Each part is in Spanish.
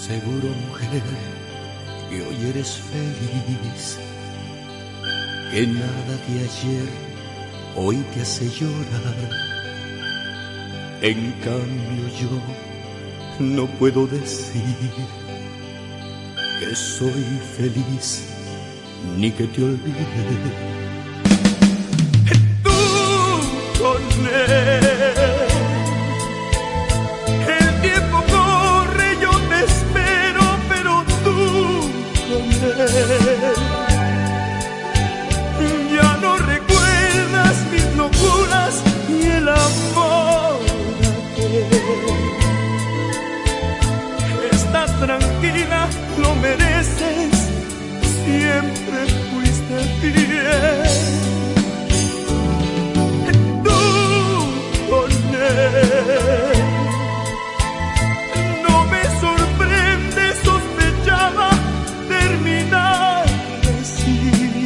Seguro, mujer, que hoy eres feliz, que nada de ayer hoy te hace llorar. En cambio yo no puedo decir que soy feliz ni que te olvide. Tú con él, el tiempo corre, yo te espero, pero tú con él ya no recuerdas mis locuras ni el amor aquel. Estás tranquila, lo mereces, siempre fuiste fiel. Tú con él, no me sorprende, sospechaba terminar así.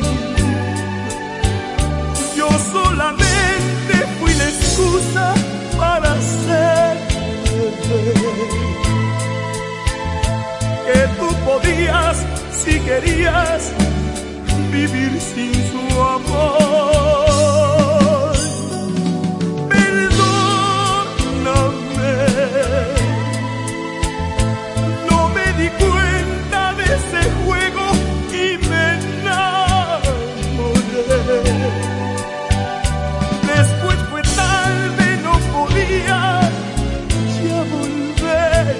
Yo solamente fui la excusa para hacerte ver que tú podías, si querías, vivir sin su amor. Perdóname, no me di cuenta de ese juego y me enamoré. Después fue tarde, no podía ya volver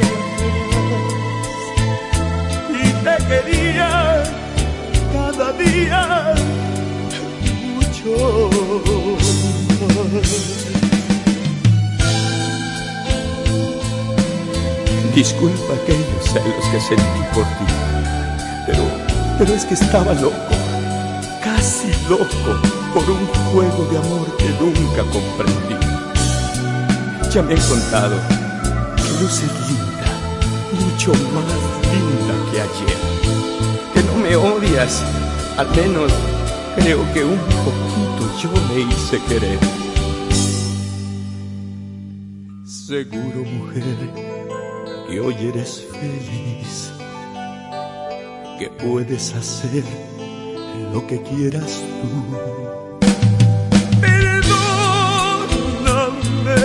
y te quería cada día mucho más. Disculpa aquellos celos que sentí por ti, pero es que estaba loco, casi loco, por un juego de amor que nunca comprendí. Ya me han contado que luces linda, mucho más linda que ayer, que no me odias, al menos creo que un poquito yo me hice querer. Seguro, mujer, que hoy eres feliz, que puedes hacer lo que quieras tú. Perdóname,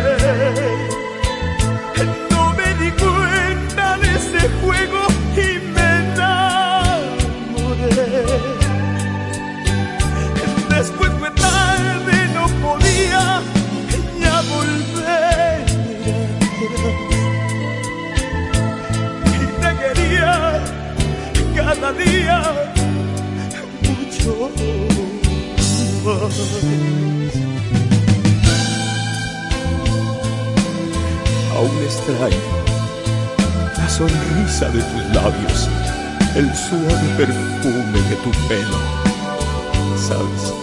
no me di cuenta de ese juego y me enamoré. Después fue tarde, no podía ya volver y te quería cada día mucho más. Aún extraño la sonrisa de tus labios, el suave perfume de tu pelo. ¿Sabes?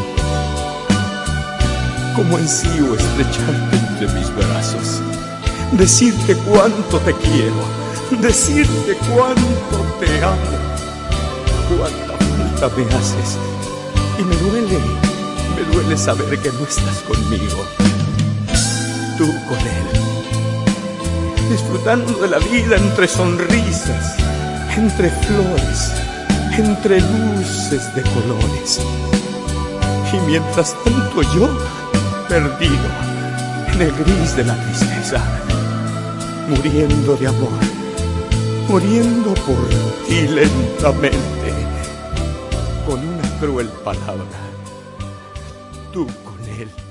Cómo ansío estrecharte entre mis brazos, decirte cuánto te quiero, decirte cuánto te amo, cuánta falta me haces. Y me duele saber que no estás conmigo. Tú con él, disfrutando de la vida entre sonrisas, entre flores, entre luces de colores. Y mientras tanto yo, perdido en el gris de la tristeza, muriendo de amor, muriendo por ti lentamente, con una cruel palabra, tú con él.